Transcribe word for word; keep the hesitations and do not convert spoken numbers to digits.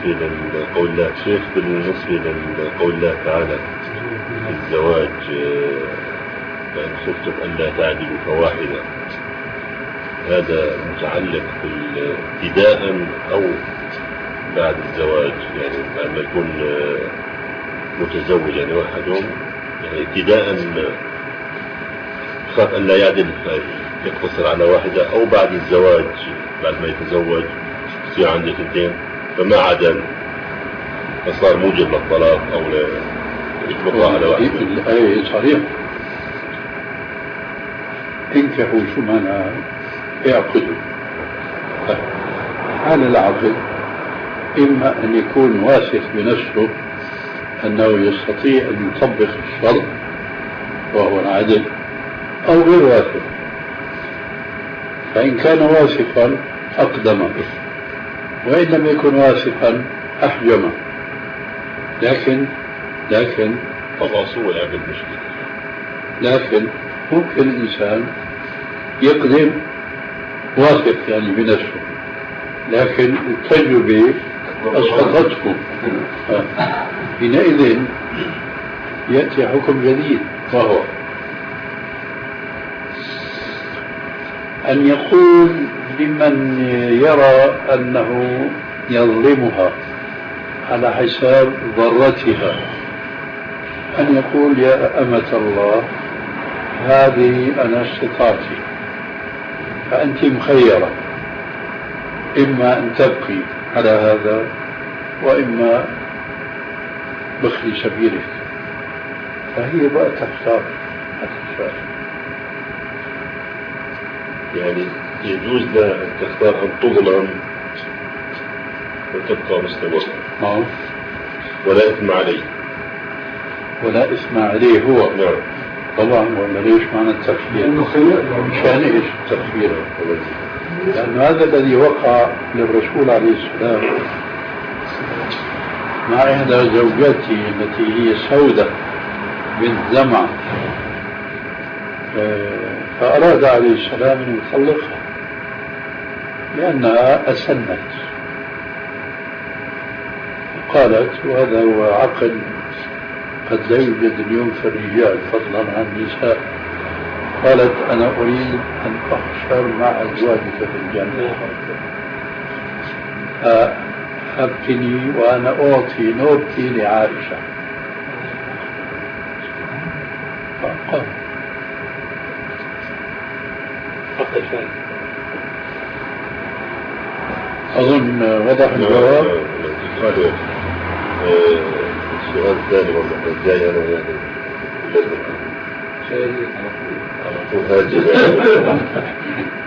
بالنسبة لقول الله شيخ، بالنسبة لقول الله تعالى الزواج فإن خفتم ألا تعدلوا فواحدة، هذا متعلق ابتداء أو بعد الزواج؟ يعني بعد ما يكون متزوج يعني واحدهم، يعني ابتداء خاف أن لا يعدل يقتصر على واحدة، أو بعد الزواج بعد ما يتزوج يصير عنده اثنتين فما عدل فصار موجب للطلاق أو يطلقها على واحدة. الآية صريحة، انكحوا شو معنى اعقدوا. حال العقد إما أن يكون واثق بنفسه أنه يستطيع أن يطبق الشرط وهو العدل، أو غير واثق. فإن كان واثقا أقدم، وإن لم يكن واثقا أحجم. لكن لكن تفاصيل العقد مشكلة. لكن ممكن الإنسان يقدم واثق يعني بنفسه، لكن التجربة أسقطته، حينئذ يأتي حكم جديد، وهو أن يقول لمن يرى أنه يظلمها على حساب ضرتها، أن يقول يا أمة الله هذه أنا استطاعتي، فأنت مخيرة، إما أن تبقي على هذا وإما بخلي سبيلك. فهي بقى تختار هذا. يعني يجوز لها أن تختار أن تظلم وتبقى مستمرة ولا إثم عليه. ولا إثم عليه هو. نعم طبعا. ولا ليش معنى التخيير؟ مشان إيش التخيير؟ لأن هذا الذي وقع للرسول عليه السلام مع إحدى زوجاته التي هي سودة بنت زمعة، فأراد عليه السلام أن يطلقها لأنها أسنت. قالت، وهذا هو عقل قد لا يوجد اليوم في الرجال فضلا عن النساء، قالت أنا أريد أن أحشر مع أزواجك في الجنة، فأبقني وأنا أعطي نوبتي لعائشة. فقال أظن وضح الجواب. السؤال الثاني والله الجاي أنا يعني لازم على طول هاجي